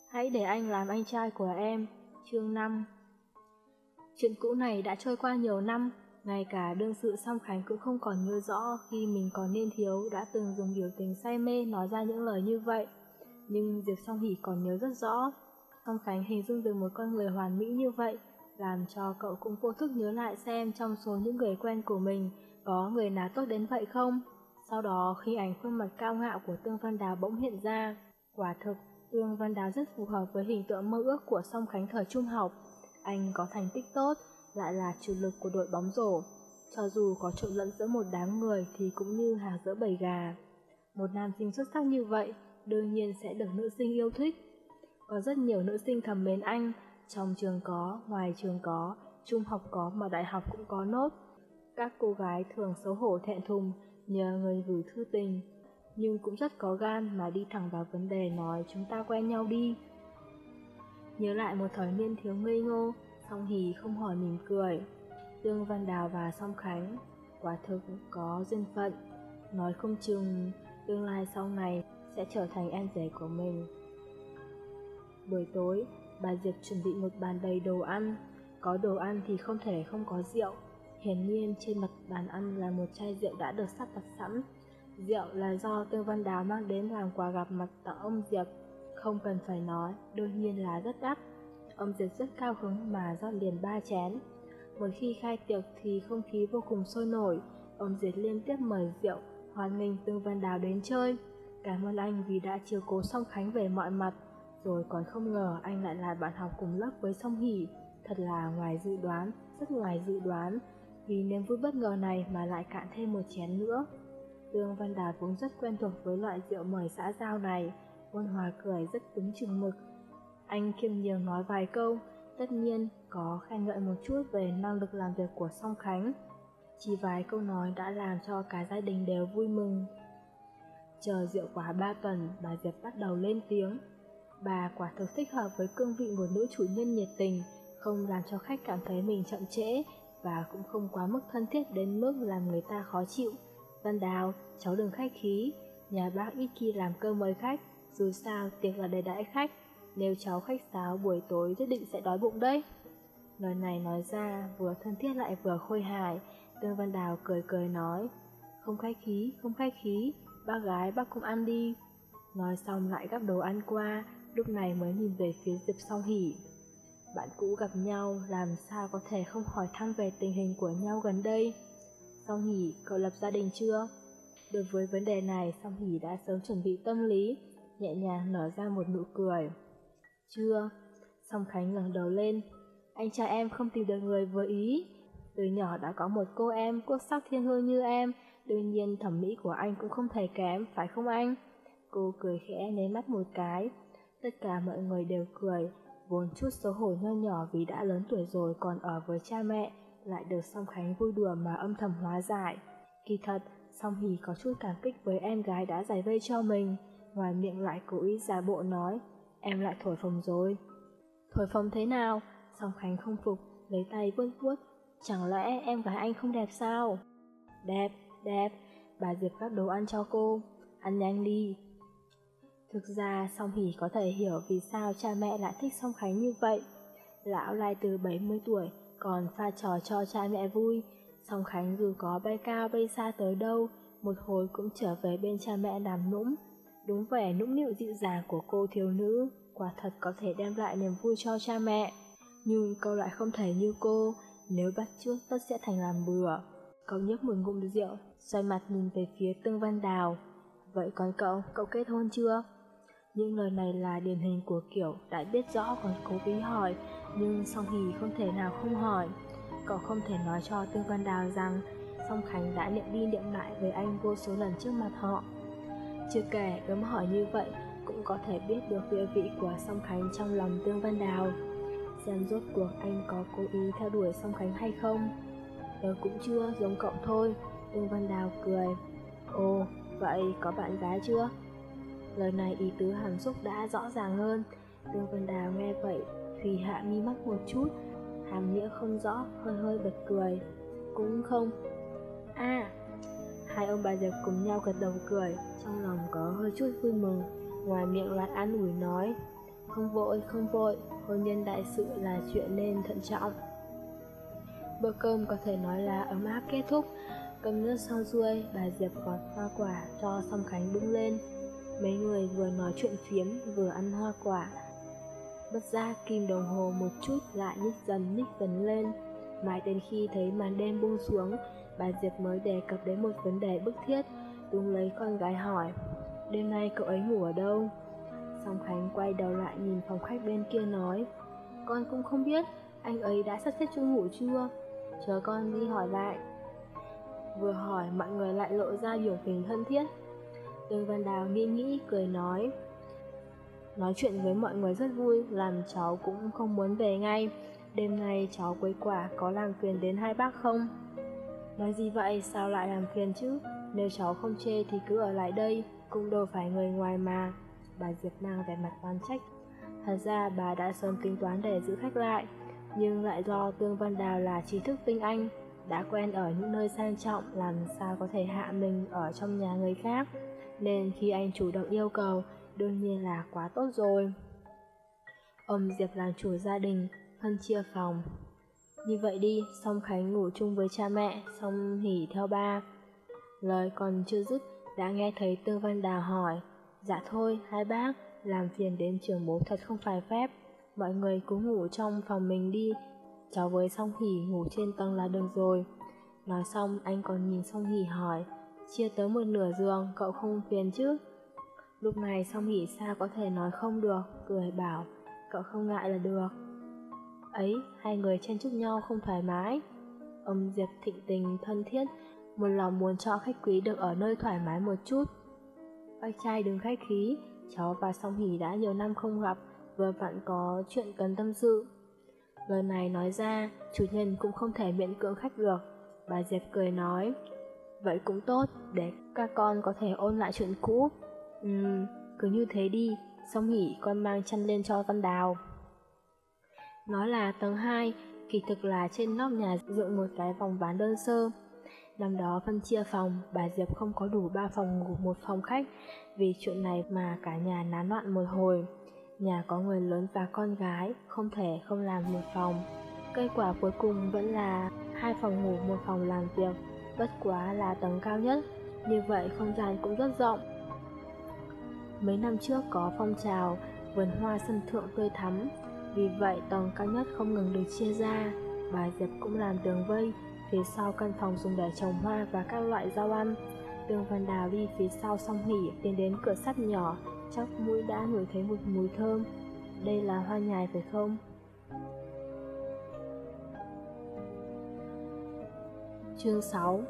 Hãy để anh làm anh trai của em. Chương 5. Chuyện cũ này đã trôi qua nhiều năm, ngay cả đương sự Song Khánh cũng không còn nhớ rõ khi mình còn niên thiếu đã từng dùng biểu tình say mê nói ra những lời như vậy. Nhưng Diệp Song Hỷ còn nhớ rất rõ. Song Khánh hình dung được một con người hoàn mỹ như vậy, làm cho cậu cũng vô thức nhớ lại xem trong số những người quen của mình có người nào tốt đến vậy không. Sau đó khi ảnh khuôn mặt cao ngạo của Tương Văn Đào bỗng hiện ra, quả thực Tương Văn Đào rất phù hợp với hình tượng mơ ước của Song Khánh thời trung học. Anh có thành tích tốt, lại là chủ lực của đội bóng rổ. Cho dù có trộn lẫn giữa một đám người thì cũng như hạc giữa bầy gà. Một nam sinh xuất sắc như vậy đương nhiên sẽ được nữ sinh yêu thích. Có rất nhiều nữ sinh thầm mến anh, trong trường có, ngoài trường có, trung học có mà đại học cũng có nốt. Các cô gái thường xấu hổ thẹn thùng nhờ người gửi thư tình, nhưng cũng rất có gan mà đi thẳng vào vấn đề nói chúng ta quen nhau đi. Nhớ lại một thời niên thiếu ngây ngô, Song Hỷ không hỏi mỉm cười. Tương Văn Đào và Song Khánh quả thực có duyên phận, nói không chừng tương lai sau này sẽ trở thành em rể của mình. Buổi tối, bà Diệp chuẩn bị một bàn đầy đồ ăn. Có đồ ăn thì không thể không có rượu. Hiển nhiên trên mặt bàn ăn là một chai rượu đã được sắp đặt sẵn. Rượu là do Tương Văn Đào mang đến làm quà gặp mặt tặng ông Diệp. Không cần phải nói, đương nhiên là rất đắt. Ông Diệp rất cao hứng mà rót liền 3 chén. Một khi khai tiệc thì không khí vô cùng sôi nổi. Ông Diệp liên tiếp mời rượu, hoan nghênh Tương Văn Đào đến chơi. Cảm ơn anh vì đã chiều cố Song Khánh về mọi mặt. Rồi còn không ngờ anh lại là bạn học cùng lớp với Song Hỷ. Thật là ngoài dự đoán, rất ngoài dự đoán. Vì niềm vui bất ngờ này mà lại cạn thêm một chén nữa. Tương Văn Đào vốn rất quen thuộc với loại rượu mời xã giao này. Ôn Hòa cười rất đúng chừng mực. Anh khiêm nhường nói vài câu, tất nhiên có khen ngợi một chút về năng lực làm việc của Song Khánh. Chỉ vài câu nói đã làm cho cả gia đình đều vui mừng. Chờ rượu quá 3 tuần, bà Diệp bắt đầu lên tiếng. Bà quả thực thích hợp với cương vị một nữ chủ nhân nhiệt tình, không làm cho khách cảm thấy mình chậm trễ, và cũng không quá mức thân thiết đến mức làm người ta khó chịu. Văn Đào, cháu đừng khách khí, nhà bác ít khi làm cơm mời khách, dù sao tiệc là để đãi khách, nếu cháu khách sáo buổi tối nhất định sẽ đói bụng đấy. Lời này nói ra vừa thân thiết lại vừa khôi hài. Tương Văn Đào cười cười nói, không khách khí, bác gái bác cũng ăn đi. Nói xong lại gắp đồ ăn qua, lúc này mới nhìn về phía Diệp Song Hỷ. Bạn cũ gặp nhau, làm sao có thể không hỏi thăm về tình hình của nhau gần đây. Song Hỷ, cậu lập gia đình chưa? Đối với vấn đề này, Song Hỷ đã sớm chuẩn bị tâm lý, nhẹ nhàng nở ra một nụ cười. Chưa. Song Khánh ngẩng đầu lên. Anh trai em không tìm được người vừa ý. Từ nhỏ đã có một cô em quốc sắc thiên hương như em, đương nhiên thẩm mỹ của anh cũng không thể kém, phải không anh? Cô cười khẽ nháy mắt một cái. Tất cả mọi người đều cười, vốn chút xấu hổ nho nhỏ vì đã lớn tuổi rồi còn ở với cha mẹ, lại được Song Khánh vui đùa mà âm thầm hóa giải. Kỳ thật, Song Hỷ có chút cảm kích với em gái đã giải vây cho mình, ngoài miệng lại cố ý giả bộ nói, em lại thổi phồng rồi. Thổi phồng thế nào? Song Khánh không phục, lấy tay vuốt vuốt. Chẳng lẽ em gái anh không đẹp sao? Đẹp, đẹp. Bà Diệp gắp đồ ăn cho cô. Ăn nhanh đi. Thực ra Song Hỷ có thể hiểu vì sao cha mẹ lại thích Song Khánh như vậy. Lão lai từ 70 tuổi còn pha trò cho cha mẹ vui. Song Khánh dù có bay cao bay xa tới đâu, một hồi cũng trở về bên cha mẹ làm nũng. Đúng vẻ nũng nịu dịu dàng của cô thiếu nữ, quả thật có thể đem lại niềm vui cho cha mẹ. Nhưng cậu lại không thể như cô, nếu bắt chước tất sẽ thành làm bừa. Cậu nhấp một ngụm rượu, xoay mặt nhìn về phía Tương Văn Đào. Vậy còn cậu kết hôn chưa? Những lời này là điển hình của kiểu đã biết rõ còn cố ý hỏi, nhưng Song Hỷ không thể nào không hỏi. Cậu không thể nói cho Tương Văn Đào rằng Song Khánh đã niệm đi niệm lại với anh vô số lần trước mặt họ. Chưa kể gấm hỏi như vậy cũng có thể biết được địa vị của Song Khánh trong lòng Tương Văn Đào. Xem rốt cuộc anh có cố ý theo đuổi Song Khánh hay không. Tớ cũng chưa, giống cậu thôi. Tương Văn Đào cười. Ồ, vậy có bạn gái chưa? Lời này ý tứ hàm xúc đã rõ ràng hơn. Tương Văn Đào nghe vậy thì hạ mi mắt một chút, hàm nghĩa không rõ, hơi hơi bật cười. Cũng không. Hai ông bà Diệp cùng nhau gật đầu cười, trong lòng có hơi chút vui mừng, ngoài miệng lại an ủi nói, Không vội, hôn nhân đại sự là chuyện nên thận trọng. Bữa cơm có thể nói là ấm áp kết thúc. Cơm nước xong xuôi, bà Diệp gọt hoa quả cho Song Khánh bưng lên. Mấy người vừa nói chuyện phiếm vừa ăn hoa quả. Bất giác kim đồng hồ một chút lại nhích dần lên. Mãi đến khi thấy màn đêm buông xuống, bà Diệp mới đề cập đến một vấn đề bức thiết, túm lấy con gái hỏi: đêm nay cậu ấy ngủ ở đâu? Song Khánh quay đầu lại nhìn phòng khách bên kia nói: con cũng không biết, anh ấy đã sắp xếp chỗ ngủ chưa? Chờ con đi hỏi lại. Vừa hỏi mọi người lại lộ ra biểu tình thân thiết. Tương Văn Đào nghĩ cười nói chuyện với mọi người rất vui, làm cháu cũng không muốn về ngay. Đêm nay cháu quấy quả có làm phiền đến hai bác không? Nói gì vậy, sao lại làm phiền chứ? Nếu cháu không chê thì cứ ở lại đây, cũng đâu phải người ngoài mà. Bà Diệp mang vẻ mặt oán trách. Thật ra bà đã sớm tính toán để giữ khách lại, nhưng lại do Tương Văn Đào là trí thức tinh anh, đã quen ở những nơi sang trọng, làm sao có thể hạ mình ở trong nhà người khác, nên khi anh chủ động yêu cầu, đương nhiên là quá tốt rồi. Ông Diệp làm chủ gia đình, phân chia phòng. Như vậy đi, Song Khánh ngủ chung với cha mẹ, Song Hỷ theo ba. Lời còn chưa dứt, đã nghe thấy Tương Văn Đào hỏi: dạ thôi, hai bác, làm phiền đến trưởng bố thật không phải phép. Mọi người cứ ngủ trong phòng mình đi, cháu với Song Hỷ ngủ trên tầng là được rồi. Nói xong anh còn nhìn Song Hỷ hỏi: chia tới một nửa giường, cậu không phiền chứ? Lúc này Song Hỷ sao có thể nói không được, cười bảo: cậu không ngại là được. Ấy, hai người chen chúc nhau không thoải mái. Ông Diệp thịnh tình thân thiết, một lòng muốn cho khách quý được ở nơi thoải mái một chút. Bác trai đừng khách khí, cháu và Song Hỷ đã nhiều năm không gặp, vừa vặn có chuyện cần tâm sự. Lời này nói ra, chủ nhân cũng không thể miễn cưỡng khách được. Bà Diệp cười nói: vậy cũng tốt, để các con có thể ôn lại chuyện cũ. Cứ như thế đi, Song Hỷ con mang chăn lên cho Văn Đào. Nó là tầng 2, kỳ thực là trên nóc nhà dựng một cái vòng ván đơn sơ. Năm đó phân chia phòng, bà Diệp không có đủ 3 phòng ngủ một phòng khách, vì chuyện này mà cả nhà náo loạn một hồi. Nhà có người lớn và con gái, không thể không làm một phòng. Kết quả cuối cùng vẫn là 2 phòng ngủ một phòng làm việc, bất quá là tầng cao nhất, như vậy không gian cũng rất rộng. Mấy năm trước có phong trào vườn hoa sân thượng tươi thắm, vì vậy tầng cao nhất không ngừng được chia ra. Bà Diệp cũng làm tường vây, phía sau căn phòng dùng để trồng hoa và các loại rau ăn. Tương Văn Đào đi phía sau Song Hỷ, tiến đến cửa sắt nhỏ, chóp mũi đã ngửi thấy một mùi thơm. Đây là hoa nhài phải không? Chương 6.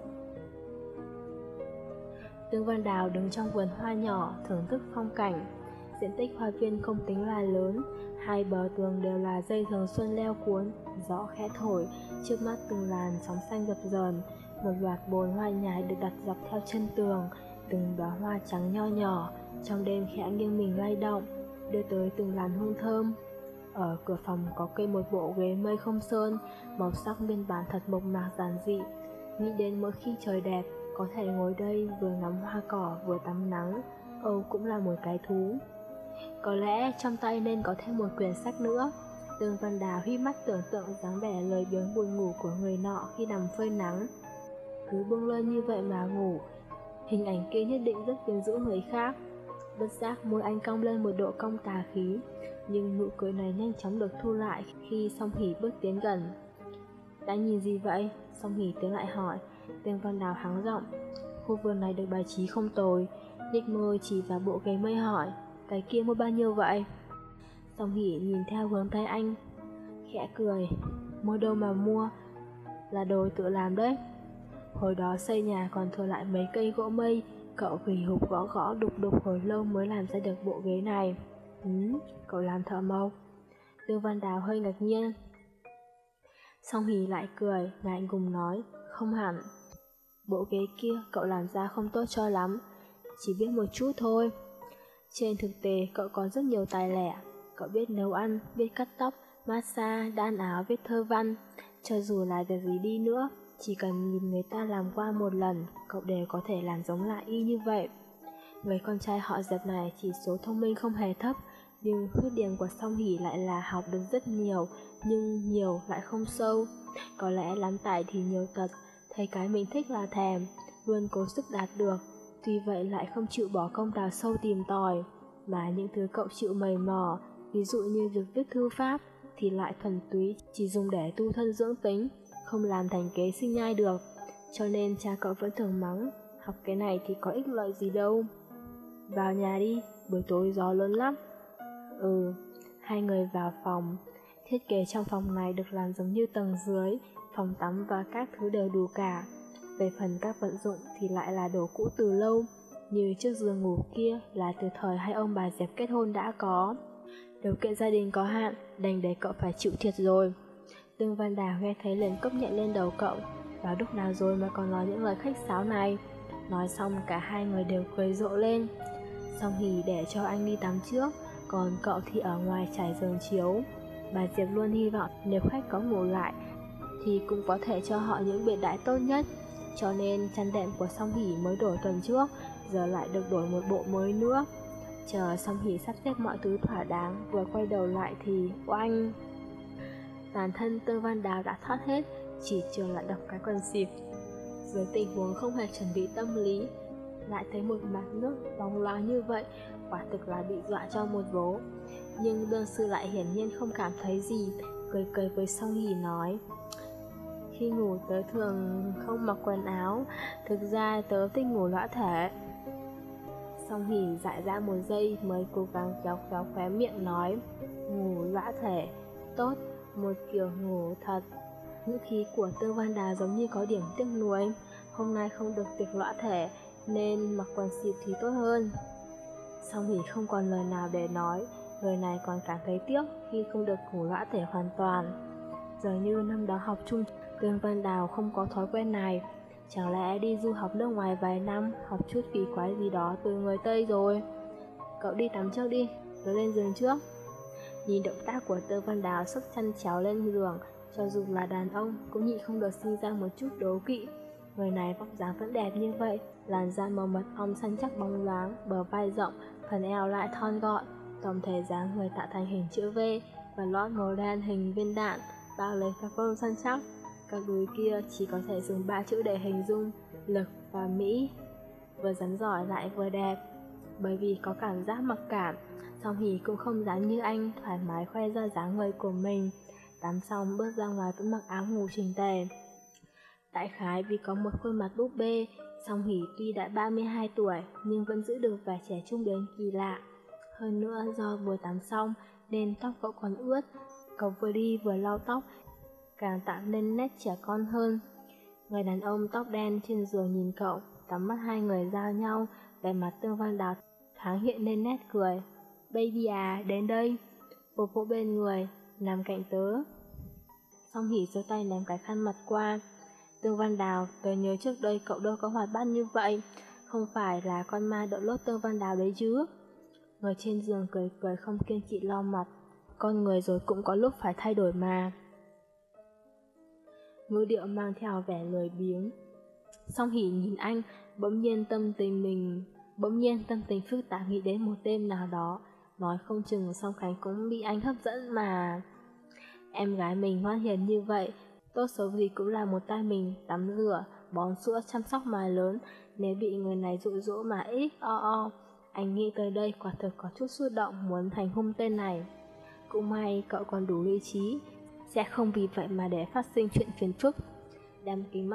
Tương Văn Đào đứng trong vườn hoa nhỏ thưởng thức phong cảnh. Diện tích hoa viên không tính là lớn, hai bờ tường đều là dây thường xuân leo cuốn, gió khẽ thổi, trước mắt từng làn sóng xanh dập dờn. Một loạt bồn hoa nhài được đặt dọc theo chân tường, từng đóa hoa trắng nho nhỏ, trong đêm khẽ nghiêng mình lay động, đưa tới từng làn hương thơm. Ở cửa phòng có kê một bộ ghế mây không sơn, màu sắc biên bản thật mộc mạc giản dị. Nghĩ đến mỗi khi trời đẹp, có thể ngồi đây vừa ngắm hoa cỏ vừa tắm nắng, Âu cũng là một cái thú. Có lẽ trong tay nên có thêm một quyển sách nữa. Tương Văn Đào híp mắt tưởng tượng dáng vẻ lười biếng buồn ngủ của người nọ khi nằm phơi nắng. Cứ buông lơi như vậy mà ngủ, hình ảnh kia nhất định rất quyến rũ người khác. Bất giác môi anh cong lên một độ cong tà khí, nhưng nụ cười này nhanh chóng được thu lại khi Song Hỷ bước tiến gần. Đã nhìn gì vậy? Song Hỷ tiến lại hỏi. Tương Văn Đào hắng giọng: khu vườn này được bài trí không tồi. Nhếch môi chỉ vào bộ ghế mây hỏi: cái kia mua bao nhiêu vậy? Song Hỷ nhìn theo hướng tay anh, khẽ cười: mua đâu mà mua, là đồ tự làm đấy. Hồi đó xây nhà còn thừa lại mấy cây gỗ mây, cậu gỉ hụp gõ gõ đục đục hồi lâu mới làm ra được bộ ghế này. Cậu làm thợ mộc? Tương Văn Đào hơi ngạc nhiên. Song Hỷ lại cười, ngại ngùng nói: không hẳn. Bộ ghế kia cậu làm ra không tốt cho lắm, chỉ biết một chút thôi. Trên thực tế cậu có rất nhiều tài lẻ. Cậu biết nấu ăn, biết cắt tóc, massage, đan áo, viết thơ văn. Cho dù là việc gì đi nữa, chỉ cần nhìn người ta làm qua một lần, cậu đều có thể làm giống lại y như vậy. Người con trai họ Diệp này chỉ số thông minh không hề thấp, Nhưng khuyết điểm của Song Hỷ lại là học được rất nhiều, nhưng nhiều lại không sâu. Có lẽ lắm tài thì nhiều tật, thấy cái mình thích là thèm, luôn cố sức đạt được, tuy vậy lại không chịu bỏ công đào sâu tìm tòi. Mà những thứ cậu chịu mày mò, ví dụ như việc viết thư pháp, thì lại thuần túy chỉ dùng để tu thân dưỡng tính, không làm thành kế sinh nhai được. Cho nên cha cậu vẫn thường mắng, học cái này thì có ích lợi gì đâu. Vào nhà đi, buổi tối gió lớn lắm. Hai người vào phòng. Thiết kế trong phòng này được làm giống như tầng dưới, phòng tắm và các thứ đều đủ cả. Về phần các vận dụng thì lại là đồ cũ từ lâu, như chiếc giường ngủ kia là từ thời hai ông bà dẹp kết hôn đã có. Điều kiện gia đình có hạn, đành để cậu phải chịu thiệt rồi. Tương Văn Đào nghe thấy liền cốc nhẹ lên đầu cậu. Vào lúc nào rồi mà còn nói những lời khách sáo này? Nói xong cả hai người đều cười rộ lên. Song Hỷ để cho anh đi tắm trước, còn cậu thì ở ngoài trải giường chiếu. Bà Diệp luôn hy vọng nếu khách có ngủ lại thì cũng có thể cho họ những biệt đãi tốt nhất. Cho nên chăn đệm của Song Hỷ mới đổi tuần trước, giờ lại được đổi một bộ mới nữa. Chờ Song Hỷ sắp xếp mọi thứ thỏa đáng, vừa quay đầu lại thì oanh! Toàn thân Tương Văn Đào đã thoát hết, chỉ trường lại đọc cái quần xịp. Dưới tình huống không hề chuẩn bị tâm lý, lại thấy một mặt nước bóng loáng như vậy, quả thực là bị dọa cho một vố. Nhưng đương sư lại hiển nhiên không cảm thấy gì, cười cười với Song Hỷ nói: khi ngủ tớ thường không mặc quần áo, thực ra tớ thích ngủ lõa thể. Song Hỷ dại ra một giây mới cố gắng kéo kéo khóe miệng nói: ngủ lõa thể, tốt, một kiểu ngủ thật. Ngữ khí của Tương Văn Đào giống như có điểm tiếc nuối, hôm nay không được tiệc lõa thể nên mặc quần xịp thì tốt hơn. Song Hỷ không còn lời nào để nói, người này còn cảm thấy tiếc khi không được ngủ lõa thể hoàn toàn. Giờ như năm đó học chung, Tương Văn Đào không có thói quen này. Chẳng lẽ đi du học nước ngoài vài năm, học chút kỳ quái gì đó từ người Tây rồi? Cậu đi tắm trước đi, tớ lên giường trước. Nhìn động tác của Tương Văn Đào sức chăn chéo lên giường, cho dù là đàn ông cũng nhịn không được sinh ra một chút đố kỵ. Người này vóc dáng vẫn đẹp như vậy, làn da màu mật ong săn chắc bóng loáng, bờ vai rộng, phần eo lại thon gọn, tổng thể dáng người tạo thành hình chữ V, và lót màu đen hình viên đạn bao lấy các vông săn chắc. Các đùi kia chỉ có thể dùng 3 chữ để hình dung: lực và mỹ. Vừa rắn giỏi lại vừa đẹp. Bởi vì có cảm giác mặc cảm, Song Hỷ cũng không dám như anh thoải mái khoe ra dáng người của mình. Tắm xong bước ra ngoài vẫn mặc áo ngủ chỉnh tề. Đại khái vì có một khuôn mặt búp bê, Song Hỷ tuy đã 32 tuổi nhưng vẫn giữ được vẻ trẻ trung đến kỳ lạ. Hơn nữa do vừa tắm xong nên tóc cậu còn ướt, cậu vừa đi vừa lau tóc, càng tạo nên nét trẻ con hơn. Người đàn ông tóc đen trên giường nhìn cậu, tắm mắt hai người giao nhau, vẻ mặt Tương Văn Đào thoáng hiện lên nét cười. Baby à, đến đây. Vỗ vỗ bên người, nằm cạnh tớ. Song Hỷ giơ tay ném cái khăn mặt qua. Tương Văn Đào, tớ nhớ trước đây cậu đâu có hoạt bát như vậy, không phải là con ma đội lốt Tương Văn Đào đấy chứ? Người trên giường cười cười không kiêng kỵ lau mặt. Con người rồi cũng có lúc phải thay đổi mà. Ngữ điệu mang theo vẻ lười biếng. Song Hỷ nhìn anh, bỗng nhiên tâm tình phức tạp nghĩ đến một đêm nào đó, nói không chừng Song Khánh cũng bị anh hấp dẫn mà. Em gái mình ngoan hiền như vậy, tốt xấu gì cũng là một tay mình tắm rửa, bón sữa, chăm sóc mà lớn. Nếu bị người này dụ dỗ mà anh nghĩ tới đây quả thực có chút xúc động muốn hành hung tên này. Cũng may cậu còn đủ lý trí, sẽ không vì vậy mà để phát sinh chuyện phiền phức. Đem kính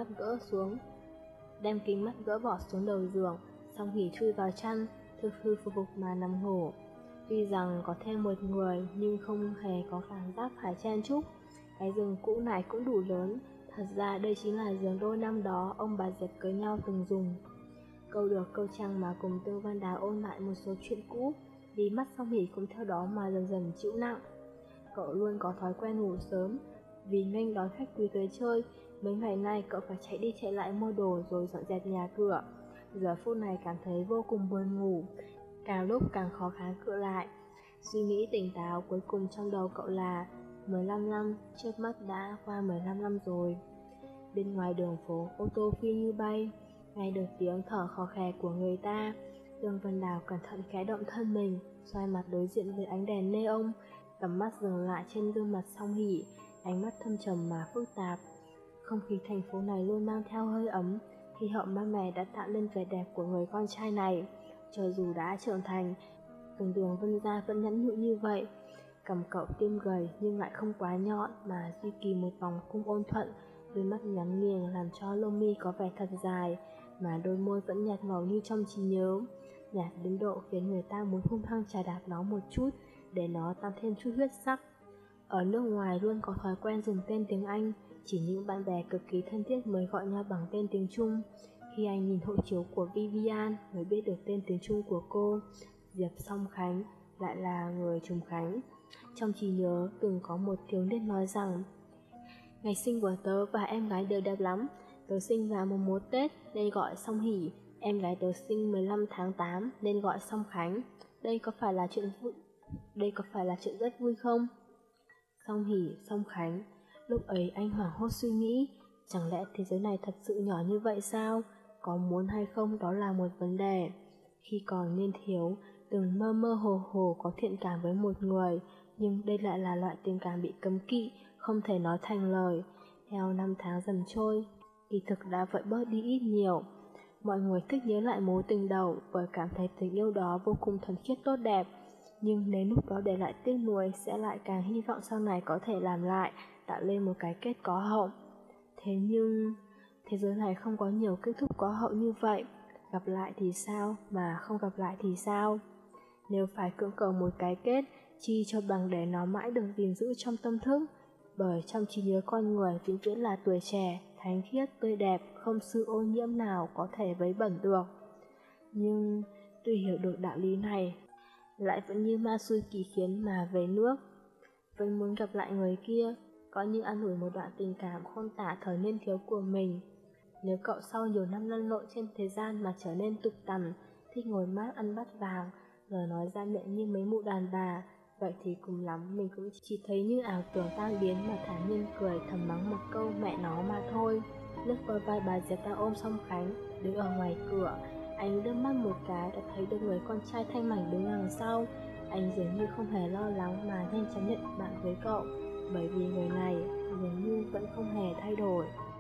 mắt gỡ bỏ xuống đầu giường, Song Hỷ chui vào chăn, thực hư phục phục mà nằm ngủ. Tuy rằng có thêm một người nhưng không hề có cảm giác phải chen chúc. Cái giường cũ này cũng đủ lớn, thật ra đây chính là giường đôi năm đó ông bà Diệp cưới nhau từng dùng. Câu được câu trăng mà cùng Tương Văn Đào ôn lại một số chuyện cũ, vì mắt Song Hỷ cũng theo đó mà dần dần chịu nặng. Cậu luôn có thói quen ngủ sớm, vì nghênh đón khách quý tới chơi. Mấy ngày nay cậu phải chạy đi chạy lại mua đồ rồi dọn dẹp nhà cửa. Giờ phút này cảm thấy vô cùng buồn ngủ, càng lúc càng khó kháng cự lại. Suy nghĩ tỉnh táo cuối cùng trong đầu cậu là 15 năm, chớp mắt đã qua 15 năm rồi. Bên ngoài đường phố, ô tô phi như bay, nghe được tiếng thở khò khè của người ta. Tương Văn Đào cẩn thận khẽ động thân mình, xoay mặt đối diện với ánh đèn neon, tầm mắt dừng lại trên gương mặt Song Hỷ, ánh mắt thâm trầm mà phức tạp. Không khí thành phố này luôn mang theo hơi ấm, khí hậu mát mẻ đã tạo nên vẻ đẹp của người con trai này. Cho dù đã trưởng thành, từng đường Vân Gia vẫn nhẵn nhụi như vậy. Cằm cậu tiêm gầy nhưng lại không quá nhọn mà duy trì một vòng cung ôn thuận, đôi mắt nhắm nghiền làm cho lông mi có vẻ thật dài, mà đôi môi vẫn nhạt màu như trong trí nhớ, nhạt đến độ khiến người ta muốn hung hăng chà đạp nó một chút để nó tăng thêm chút huyết sắc. Ở nước ngoài luôn có thói quen dùng tên tiếng Anh, chỉ những bạn bè cực kỳ thân thiết mới gọi nhau bằng tên tiếng Trung. Khi anh nhìn hộ chiếu của Vivian mới biết được tên tiếng Trung của cô, Diệp Song Khánh, lại là người Trùng Khánh. Trong trí nhớ từng có một thiếu niên nói rằng: ngày sinh của tớ và em gái đều đẹp lắm. Tớ sinh vào mùng 1 Tết nên gọi Song Hỷ, em gái tớ sinh 15 tháng 8 nên gọi Song Khánh. Đây có phải là chuyện rất vui không? Song Hỷ, Song Khánh. Lúc ấy anh hoảng hốt suy nghĩ, chẳng lẽ thế giới này thật sự nhỏ như vậy sao? Có muốn hay không đó là một vấn đề. Khi còn niên thiếu, từng mơ mơ hồ hồ có thiện cảm với một người, nhưng đây lại là loại tình cảm bị cấm kỵ, không thể nói thành lời. Theo năm tháng dần trôi, kỳ thực đã vậy bớt đi ít nhiều. Mọi người thích nhớ lại mối tình đầu bởi cảm thấy tình yêu đó vô cùng thuần khiết tốt đẹp. Nhưng nếu lúc đó để lại tiếc nuối, sẽ lại càng hy vọng sau này có thể làm lại, tạo lên một cái kết có hậu. Thế nhưng, thế giới này không có nhiều kết thúc có hậu như vậy. Gặp lại thì sao, mà không gặp lại thì sao? Nếu phải cưỡng cầu một cái kết, chi cho bằng để nó mãi được gìn giữ trong tâm thức. Bởi trong trí nhớ con người vĩnh viễn là tuổi trẻ, thánh khiết, tươi đẹp, không sự ô nhiễm nào có thể vấy bẩn được. Nhưng, tuy hiểu được đạo lý này, lại vẫn như ma xui quỷ khiến mà về nước. Vẫn muốn gặp lại người kia, có như ăn ủi một đoạn tình cảm khôn tả thời niên thiếu của mình. Nếu cậu sau nhiều năm lăn lộn trên thế gian mà trở nên tục tằn, thích ngồi mát ăn bát vàng, lời nói ra miệng như mấy mụ đàn bà, vậy thì cùng lắm mình cũng chỉ thấy như ảo tưởng tan biến mà thản nhiên cười thầm mắng một câu mẹ nó mà thôi. Lướt qua vai bà Diệp đang ôm Song Khánh, đứng ở ngoài cửa, anh đưa mắt một cái đã thấy được người con trai thanh mảnh đứng đằng sau. Anh dường như không hề lo lắng mà nhanh chóng nhận bạn với cậu, bởi vì người này dường như vẫn không hề thay đổi.